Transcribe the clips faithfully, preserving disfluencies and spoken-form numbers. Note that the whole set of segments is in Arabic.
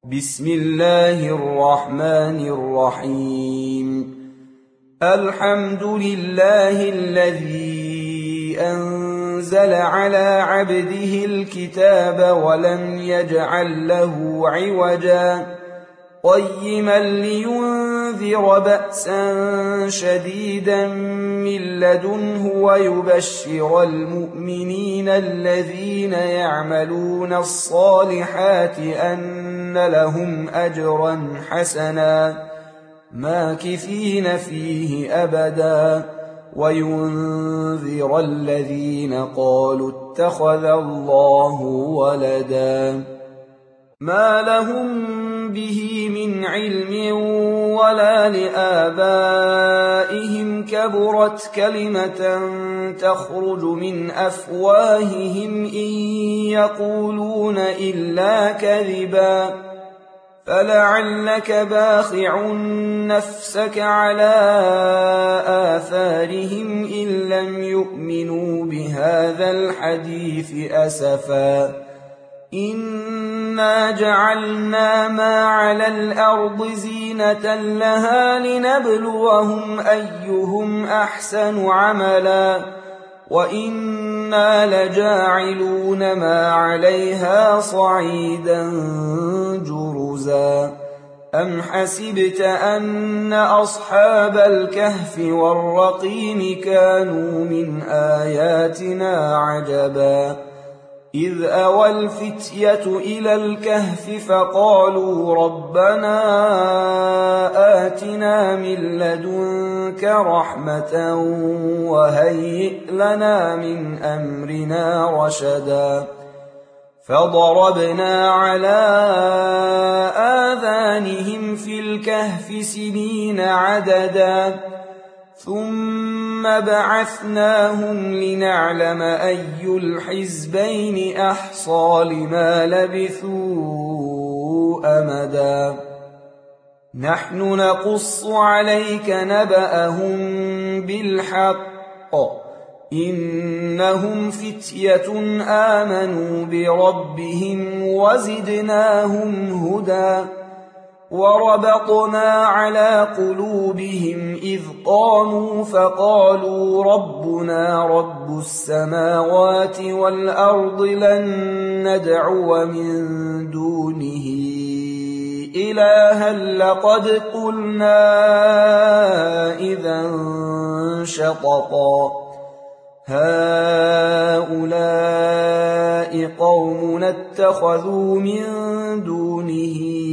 بسم الله الرحمن الرحيم. الحمد لله الذي أنزل على عبده الكتاب ولم يجعل له عوجا قيما لينذر بأسا شديدا من لدنه ويبشر المؤمنين الذين يعملون الصالحات أن لهم أجرا حسنا ماكثين فيه أبدا وينذر الذين قالوا اتخذ الله ولدا ما لهم به من علم ولا لآبائهم كبرت كلمة تخرج من أفواههم إن يقولون إلا كذبا فلعلك باخع نفسك على آثارهم إن لم يؤمنوا بهذا الحديث أسفا إنا جعلنا ما على الأرض زينة لها لنبلوهم أيهم أحسن عملا وإنا لجاعلون ما عليها صعيدا جرزا أم حسبت أن أصحاب الكهف والرقيم كانوا من آياتنا عجبا إذ أوى الفتية إلى الكهف فقالوا ربنا آتنا من لدنك رحمة وهيئ لنا من أمرنا رشدا فضربنا على آذانهم في الكهف سنين عددا ثم بعثناهم لنعلم أي الحزبين أحصى لما لبثوا أمدا نحن نقص عليك نبأهم بالحق إنهم فتية آمنوا بربهم وزدناهم هدى وربطنا على قلوبهم إذ قاموا فقالوا ربنا رب السماوات والأرض لن ندعو من دونه إلها لقد قلنا إذا شططا هؤلاء قوم اتخذوا من دونه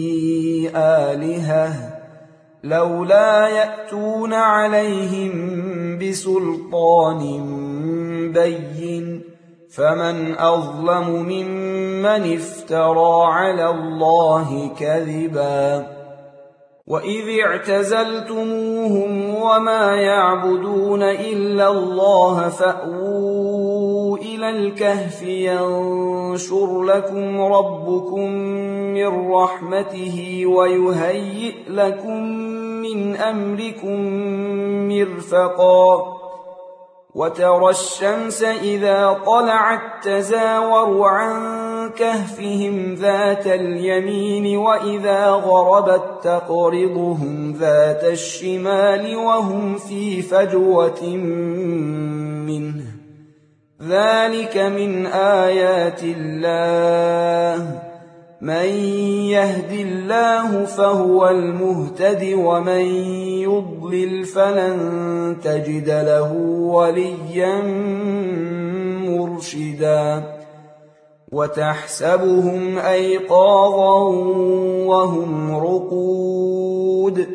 آلهة لولا يأتون عليهم بسلطان بين فمن أظلم ممن افترى على الله كذبا وإذ اعتزلتموهم وما يعبدون إلا الله فأووا إلى الكهف ينشر لكم ربكم من رحمته ويهيئ لكم من أمركم مرفقا وترى الشمس إذا طلعت تزاور عن كهفهم ذات اليمين وإذا غربت تقرضهم ذات الشمال وهم في فجوة منه ذلك من آيات الله من يهد الله فهو المهتد ومن يضلل فلن تجد له وليا مرشدا وتحسبهم أيقاظا وهم رقود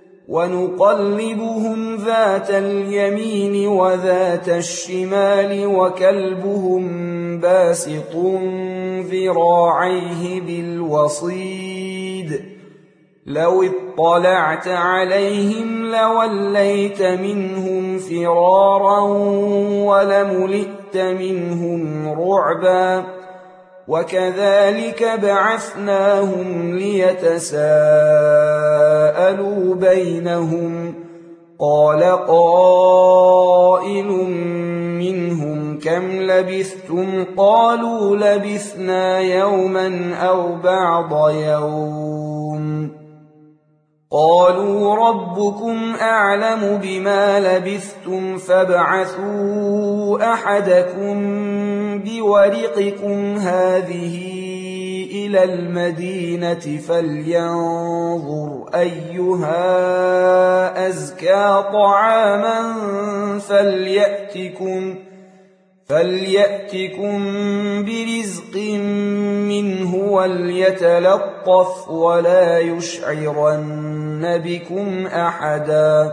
ونقلبهم ذات اليمين وذات الشمال وكلبهم باسط ذراعيه بالوصيد لو اطلعت عليهم لوليت منهم فرارا ولملئت منهم رعبا وكذلك بعثناهم ليتساءلوا بينهم قال قائل منهم كم لبثتم قالوا لبثنا يوما أو بعض يوم قالوا ربكم أعلم بما لبثتم فابعثوا أحدكم بورقكم هذه إلى المدينة فلينظر أيها أزكى طعاما فليأتكم فليأتكم برزق منه وليتلطف ولا يشعرن بكم أحدا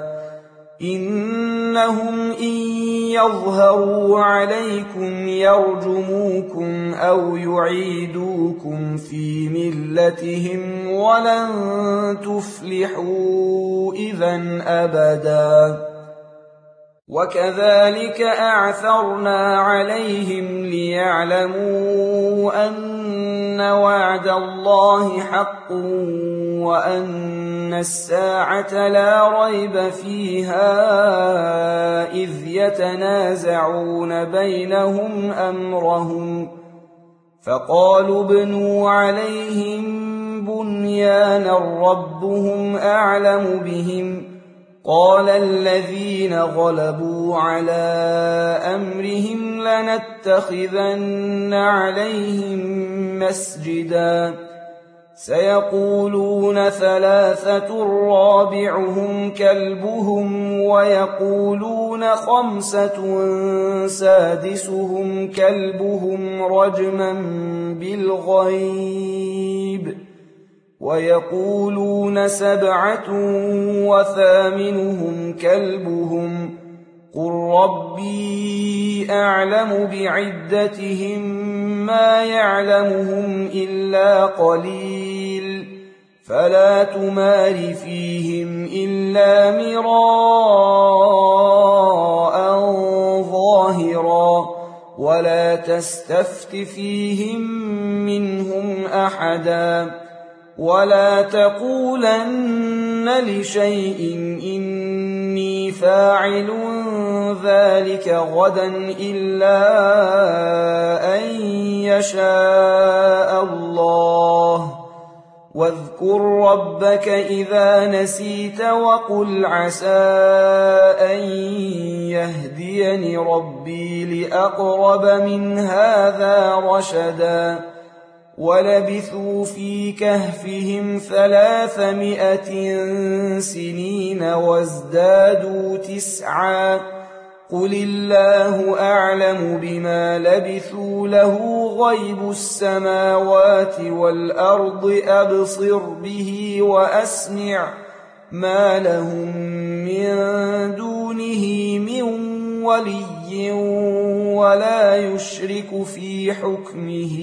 إنهم إن يظهروا عليكم يرجموكم أو يعيدوكم في ملتهم ولن تفلحوا إذا أبدا وكذلك أعثرنا عليهم ليعلموا أن وعد الله حق وأن الساعة لا ريب فيها إذ يتنازعون بينهم أمرهم فقالوا ابنوا عليهم بنيانا ربهم أعلم بهم قال الذين غلبوا على أمرهم لنتخذن عليهم مسجدا سيقولون ثلاثة رابعهم كلبهم ويقولون خمسة سادسهم كلبهم رجما بالغيب ويقولون سبعة وثامنهم كلبهم قل ربي أعلم بعدتهم ما يعلمهم إلا قليل فلا تمار فيهم إلا مراء ظاهرا ولا تستفت فيهم منهم أحدا ولا تقولن لشيء إني فاعل ذلك غدا إلا أن يشاء الله واذكر ربك إذا نسيت وقل عسى أن يهديني ربي لأقرب من هذا رشدا ولبثوا في كهفهم ثلاثمائة سنين وازدادوا تسعا قل الله أعلم بما لبثوا له غيب السماوات والأرض أبصر به وأسمع ما لهم من دونه من ولي ولا يشرك في حكمه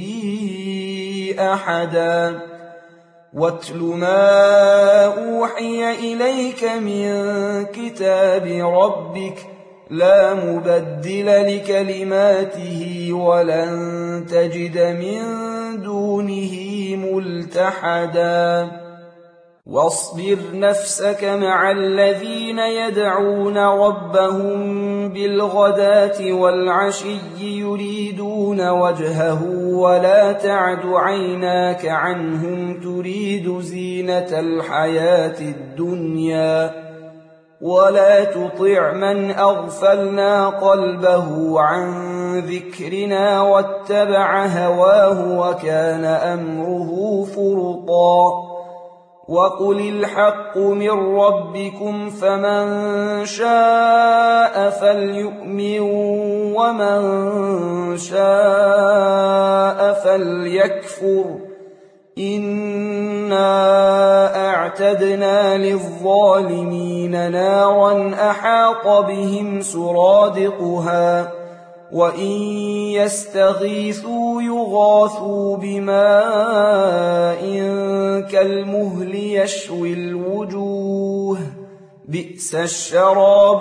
أحدا واتل ما أوحي إليك من كتاب ربك لا مبدل لكلماته ولن تجد من دونه ملتحدا واصبر نفسك مع الذين يدعون ربهم بالغداة والعشي يريدون وجهه ولا تعد عيناك عنهم تريد زينة الحياة الدنيا ولا تطع من أغفلنا قلبه عن ذكرنا واتبع هواه وكان أمره فرطا وقل الحق من ربكم فمن شاء فليؤمن ومن شاء فليكفر إنا أعتدنا للظالمين نارا أحاط بهم سرادقها وإن يستغيثوا يغاثوا بماء كالمهل يشوي الوجوه بئس الشراب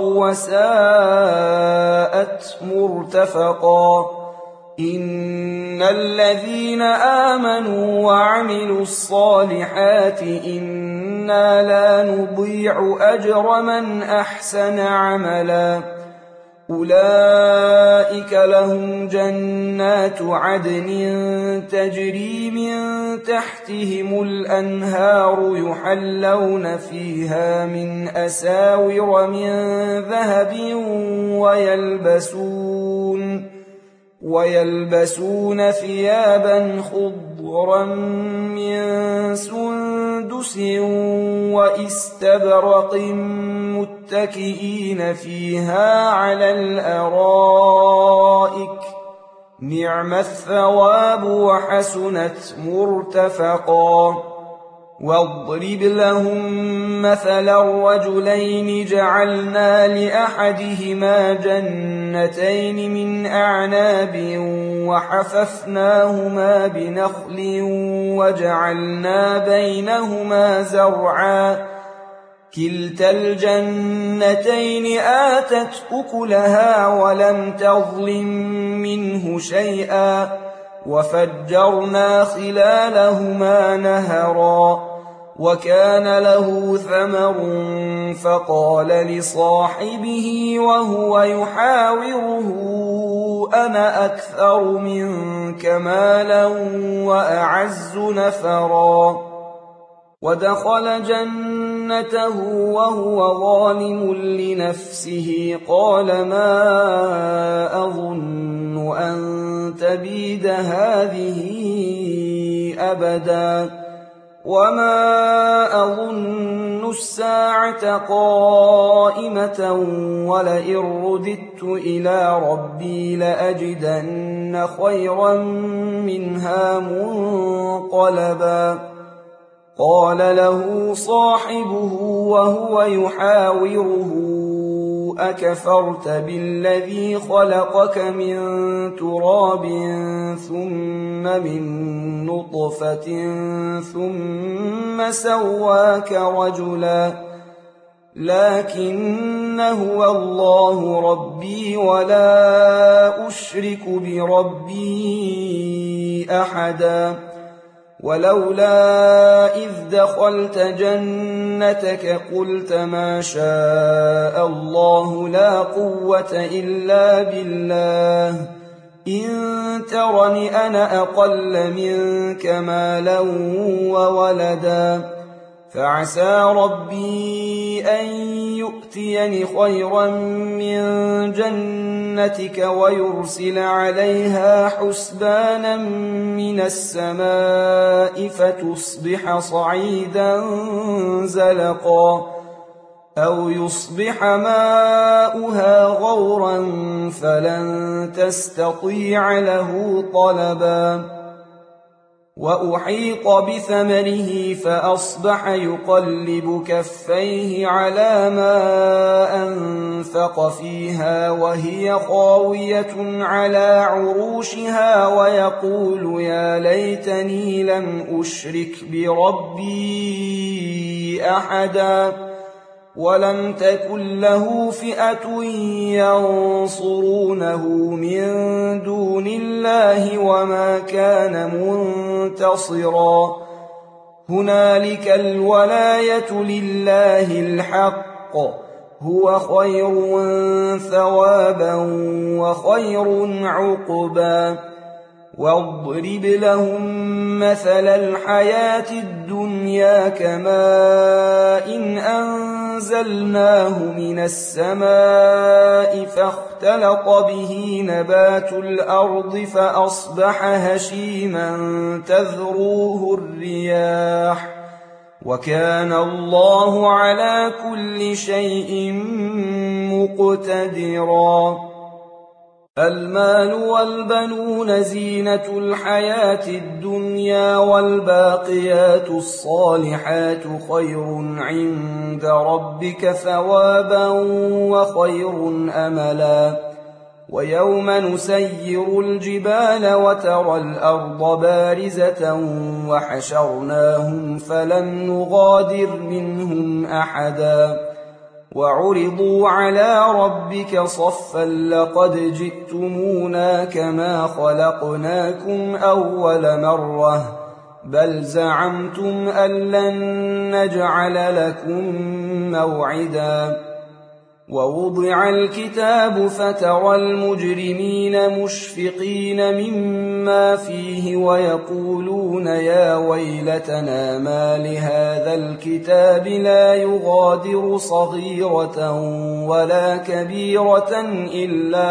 وساءت مرتفقا إن الذين آمنوا وعملوا الصالحات إنا لا نضيع أجر من أحسن عملا أولئك لهم جنات عدن تجري من تحتهم الأنهار يحلون فيها من أساور من ذهب ويلبسون ويلبسون ثيابا خضرا من سندس واستبرق متكئين فيها على الأرائك نعم الثواب وحسنت مرتفقا واضرب لهم مثلا الرجلين جعلنا لأحدهما جنتين من أعناب وحففناهما بنخل وجعلنا بينهما زرعا كلتا الجنتين آتت أكلها ولم تظلم منه شيئا وفجرنا خلالهما نهرا وكان له ثمر فقال لصاحبه وهو يحاوره أنا أكثر منك مالا وأعز نفرا ودخل جنته وهو ظالم لنفسه قال ما أظن أن تبيد هذه أبدا وما أظن الساعة قائمة ولئن رددت إلى ربي لأجدن خيرا منها منقلبا قال له صاحبه وهو يحاوره أكفرت بالذي خلقك من تراب ثم من نطفة ثم سواك رجلا لكن هو الله ربي ولا أشرك بربي أحدا ولولا إذ دخلت جنتك قلت ما شاء الله لا قوة إلا بالله إن ترني أنا أقل منك مالا وولدا فعسى ربي أن يؤتيني خيرا من جنتك ويرسل عليها حسبانا من السماء فتصبح صعيدا زلقا أو يصبح ماؤها غورا فلن تستطيع له طلبا وأحيط بثمره فأصبح يقلب كفيه على ما أنفق فيها وهي خاوية على عروشها ويقول يا ليتني لم أشرك بربي أحدا ولم تكن له فئة ينصرونه من دون الله وما كان منتصرا هنالك الولاية لله الحق هو خير ثوابا وخير عقبا واضرب لهم مثل الحياة الدنيا كماء إن أنزلناه من السماء فاختلط به نبات الأرض فأصبح هشيما تذروه الرياح وكان الله على كل شيء مقتدرا المال والبنون زينة الحياة الدنيا والباقيات الصالحات خير عند ربك ثوابا وخير أملا ويوم نسير الجبال وترى الأرض بارزة وحشرناهم فلم نغادر منهم أحدا وعرضوا على ربك صفا لقد جئتمونا كما خلقناكم أول مرة بل زعمتم أن لن نجعل لكم موعدا ووضع الكتاب فترى المجرمين مشفقين مما فيه ويقولون يا ويلتنا ما لهذا الكتاب لا يغادر صغيرة ولا كبيرة إلا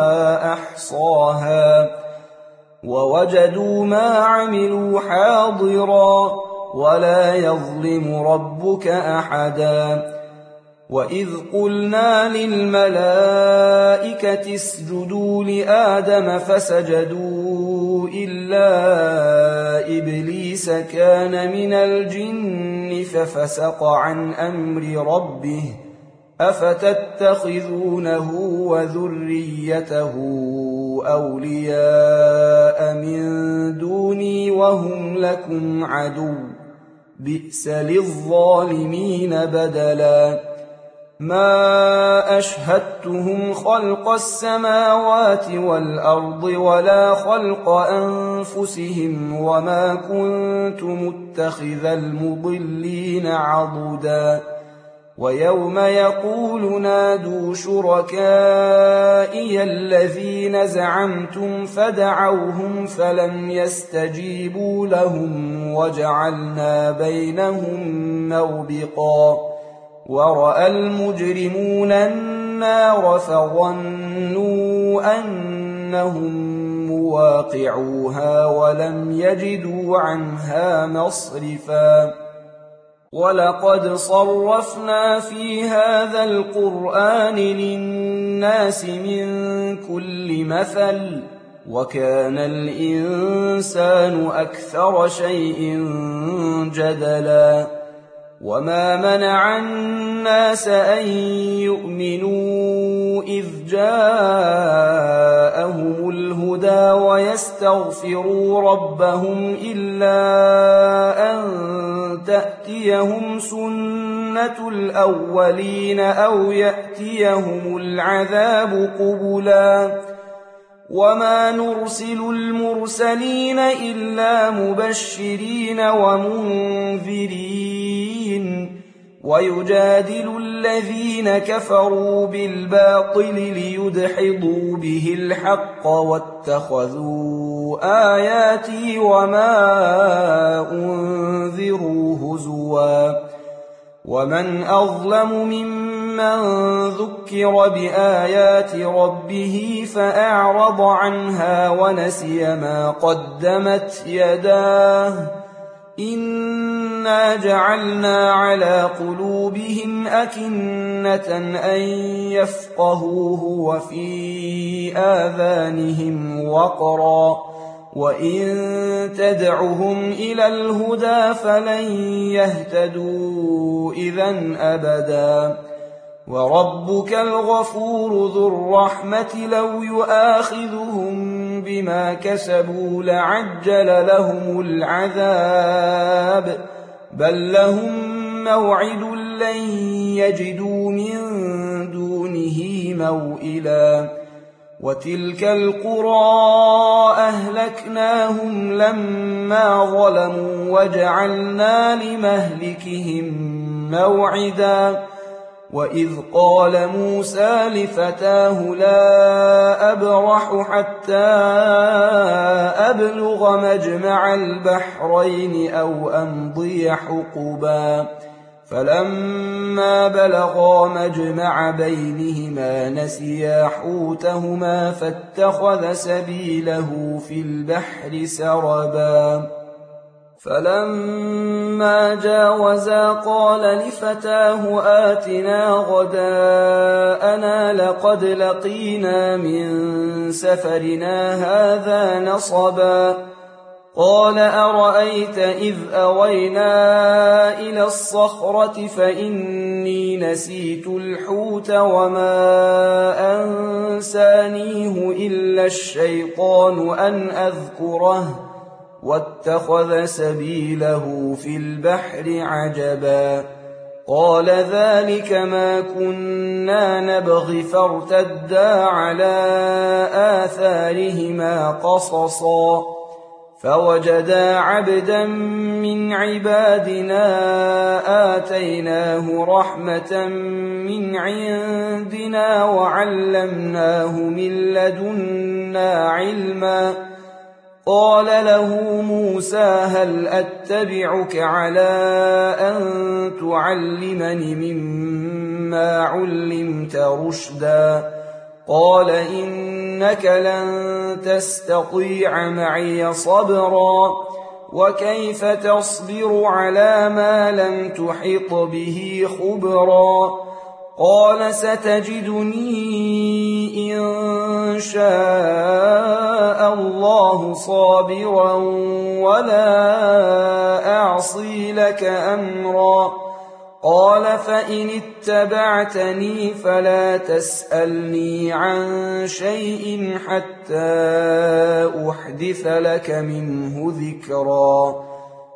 أحصاها ووجدوا ما عملوا حاضرا ولا يظلم ربك أحدا وإذ قلنا للملائكة اسجدوا لآدم فسجدوا إلا إبليس كان من الجن ففسق عن أمر ربه أفتتخذونه وذريته أولياء من دوني وهم لكم عدو بئس للظالمين بدلا ما أشهدتهم خلق السماوات والأرض ولا خلق أنفسهم وما كنت متخذ المضلين عضدا ويوم يقول نادوا شركائي الذين زعمتم فدعوهم فلم يستجيبوا لهم وجعلنا بينهم موبقا ورأى المجرمون النار فظنوا أنهم مواقعوها ولم يجدوا عنها مصرفا ولقد صرفنا في هذا القرآن للناس من كل مثل وكان الإنسان أكثر شيء جدلا وما منع الناس أن يؤمنوا إذ جاءهم الهدى ويستغفروا ربهم إلا أن تأتيهم سنة الأولين أو يأتيهم العذاب قبلا وما نرسل المرسلين إلا مبشرين ومنذرين ويجادل الذين كفروا بالباطل ليدحضوا به الحق واتخذوا آياتي وما أنذروا هزوا ومن أظلم ممن ذكر بآيات ربه فأعرض عنها ونسي ما قدمت يداه إنا جعلنا على قلوبهم أكنة أن يفقهوه وفي آذانهم وقرا وإن تدعهم إلى الهدى فلن يهتدوا إذن أبدا وربك الغفور ذو الرحمة لو يؤاخذهم بما كسبوا لعجل لهم العذاب بل لهم موعد لن يجدوا من دونه موئلا وتلك القرى أهلكناهم لما ظلموا وجعلنا لمهلكهم موعدا وإذ قال موسى لفتاه لا أبرح حتى أبلغ مجمع البحرين أو أمضي حقبا فلما بلغا مجمع بينهما نسيا حوتهما فاتخذ سبيله في البحر سربا فلما جاوزا قال لفتاه آتنا غداءنا لقد لقينا من سفرنا هذا نصبا قال أرأيت إذ أوينا إلى الصخرة فإني نسيت الحوت وما أنسانيه إلا الشيطان أن أذكره واتخذ سبيله في البحر عجبا قال ذلك ما كنا نبغي فارتدا على آثارهما قصصا فوجدا عبدا من عبادنا آتيناه رحمة من عندنا وعلمناه من لدنا علما. قال له موسى هل أتبعك على أن تعلمني مما علمت رشدا؟ قال إنك لن تستطيع معي صبرا وكيف تصبر على ما لم تحط به خبرا؟ قال ستجدني إن شاء الله صابرا ولا أعصي لك أمرا. قال فإن اتبعتني فلا تسألني عن شيء حتى أحدث لك منه ذكرا.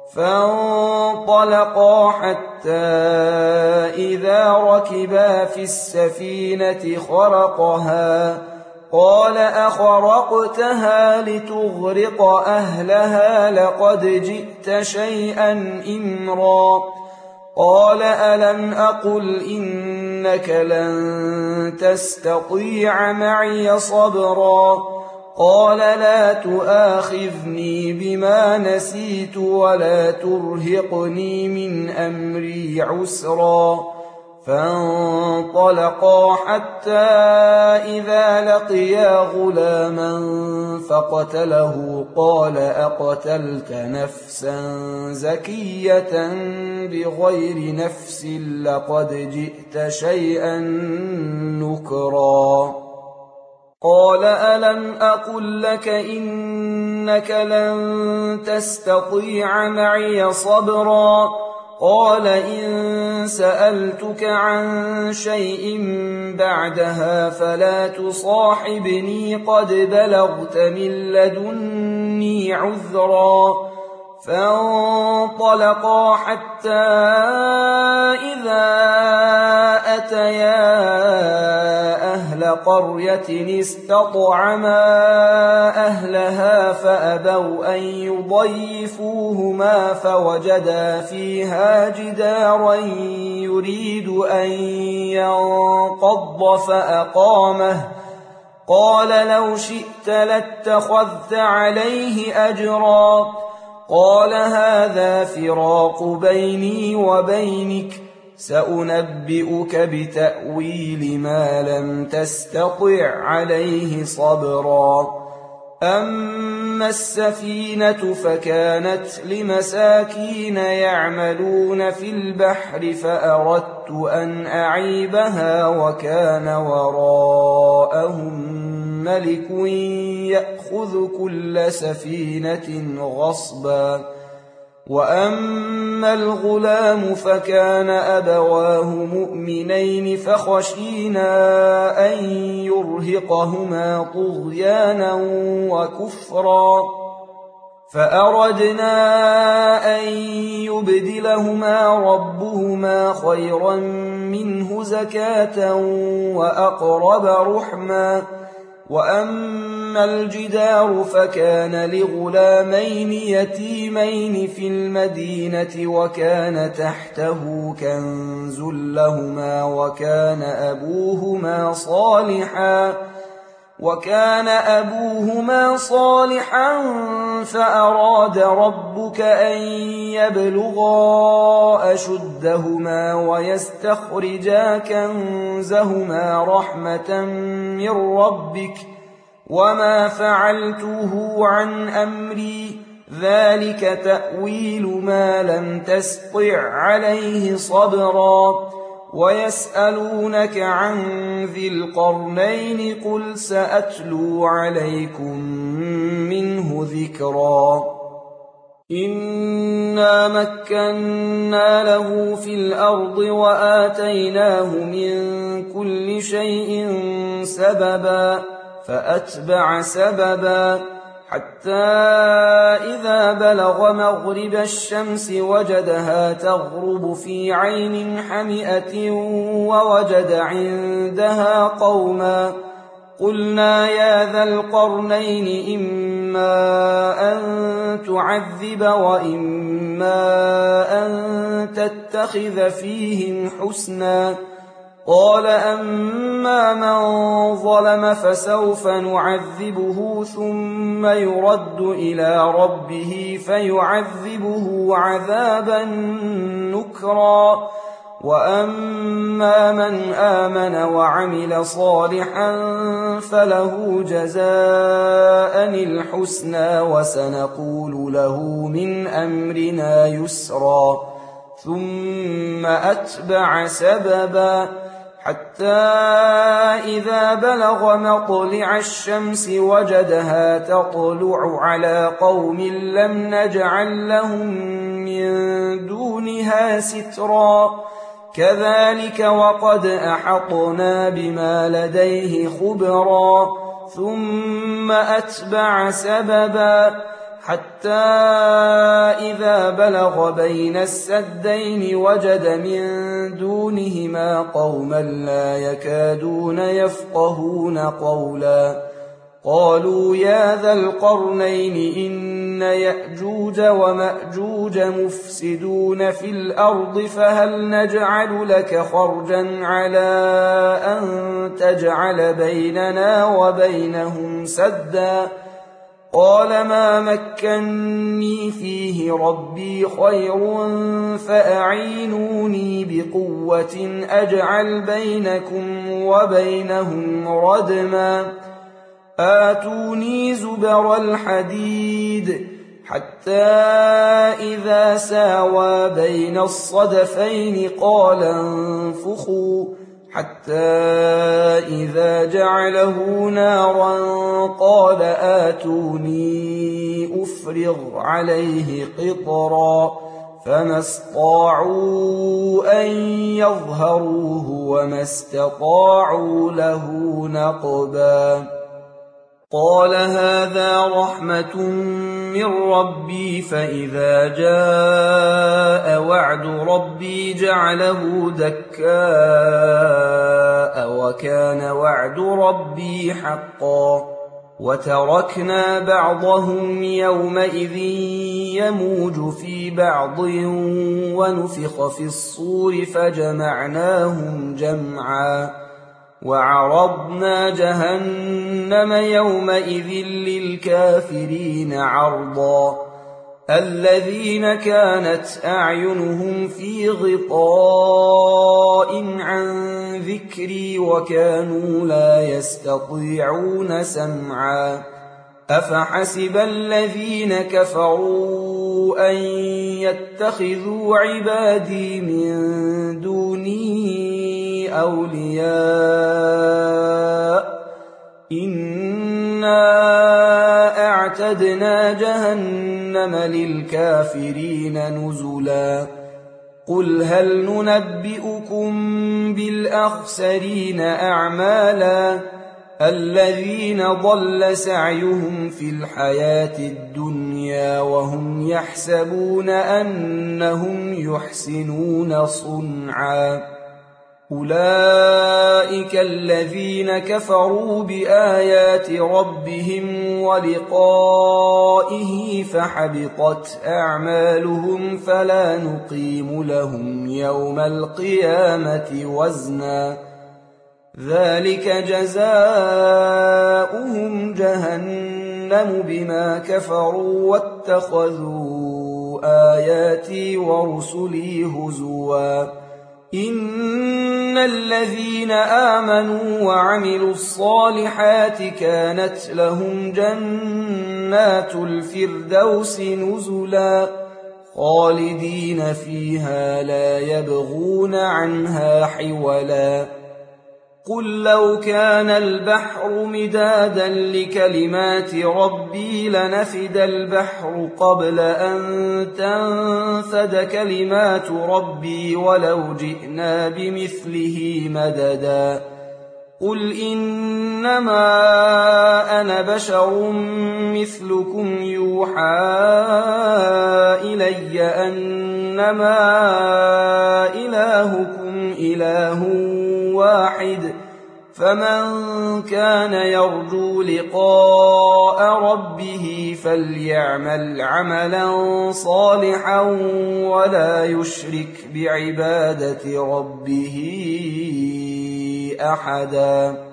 فانطلقا حتى إذا ركبا في السفينة خرقها قال أخرقتها لتغرق أهلها لقد جئت شيئا إمرا. قال ألم أقل إنك لن تستطيع معي صبرا؟ قال لا تؤاخذني بما نسيت ولا ترهقني من أمري عسرا. فانطلقا حتى إذا لقيا غلاما فقتله قال أقتلت نفسا زكية بغير نفس لقد جئت شيئا نكرا. قال ألم أقل لك إنك لن تستطيع معي صبرا؟ قال إن سألتك عن شيء بعدها فلا تصاحبني قد بلغت من لدني عذرا. فانطلقا حتى إذا أتيا أهل قرية استطعما أهلها فأبوا أن يضيفوهما فوجدا فيها جدارا يريد أن ينقض فأقامه. قال لو شئت لاتخذت عليه أجرا. قال هذا فراق بيني وبينك سأنبئك بتأويل ما لم تستطع عليه صبرا. أما السفينة فكانت لمساكين يعملون في البحر فأردت أن أعيبها وكان وراءهم ملك يأخذ كل سفينة غصبا. وأما الغلام فكان أبواه مؤمنين فخشينا أن يرهقهما طغيانا وكفرا فأردنا أن يبدلهما ربهما خيرا منه زكاة وأقرب رحما. وأما الجدار فكان لغلامين يتيمين في المدينة وكان تحته كنز لهما وكان أبوهما صالحا وكان أبوهما صالحا فأراد ربك أن يبلغا أشدهما ويستخرجا كنزهما رحمة من ربك وما فعلته عن أمري ذلك تأويل ما لم تسطع عليه صبرا. ويسألونك عن ذي القرنين قل سأتلو عليكم منه ذكرا. إنا مكنا له في الأرض وآتيناه من كل شيء سببا فأتبع سببا حتى إذا بلغ مغرب الشمس وجدها تغرب في عين حمئة ووجد عندها قوما قلنا يا ذا القرنين إما إما أن تعذب وإما أن تتخذ فيهم حسنا. قال أما من ظلم فسوف نعذبه ثم يرد إلى ربه فيعذبه عذابا نكرا، وأما من آمن وعمل صالحا فله جزاء الحسنى وسنقول له من أمرنا يسرا. ثم أتبع سببا حتى إذا بلغ مطلع الشمس وجدها تطلع على قوم لم نجعل لهم من دونها سترا. كذلك وقد أحطنا بما لديه خبرا. ثم أتبع سببا حتى إذا بلغ بين السدين وجد من دونهما قوما لا يكادون يفقهون قولا. قالوا يا ذا القرنين إن يأجوج ومأجوج مفسدون في الأرض فهل نجعل لك خرجا على أن تجعل بيننا وبينهم سدا؟ قال ما مكني فيه ربي خير فأعينوني بقوة أجعل بينكم وبينهم ردما. آتوني زبر الحديد حتى إذا ساوى بين الصدفين قال انفخوا حتى إذا جعله نارا قال آتوني أفرغ عليه قطرا. فما استطاعوا أن يظهروه وما استطاعوا له نقبا. قال هذا رحمة من ربي فإذا جاء وعد ربي جعله دكاء وكان وعد ربي حقا. وتركنا بعضهم يومئذ يموج في بعض ونفخ في الصور فجمعناهم جمعا. وعرضنا جهنم يومئذ للكافرين عرضا. الذين كانت أعينهم في غطاء عن ذكري وكانوا لا يستطيعون سمعا. أفحسب الذين كفروا أن يتخذوا عبادي من دوني أولياء إنا أعتدنا جهنم للكافرين نزلا. قل هل ننبئكم بالأخسرين أعمالا الذين ضل سعيهم في الحياة الدنيا وهم يحسبون أنهم يحسنون صنعا. أولئك الذين كفروا بآيات ربهم ولقائه فحبطت أعمالهم فلا نقيم لهم يوم القيامة وزنا. ذلك جزاؤهم جهنم بما كفروا واتخذوا آياتي ورسلي هزوا. إن الذين آمنوا وعملوا الصالحات كانت لهم جنات الفردوس نزلا خالدين فيها لا يبغون عنها حولا. قل لو كان البحر مدادا لكلمات ربي لنفد البحر قبل أن تنفد كلمات ربي ولو جئنا بمثله مددا. قل إنما أنا بشر مثلكم يوحى إلي أنما إلهكم إله واحد فمن كان يرجو لقاء ربه فليعمل عملا صالحا ولا يشرك بعبادة ربه أحدا.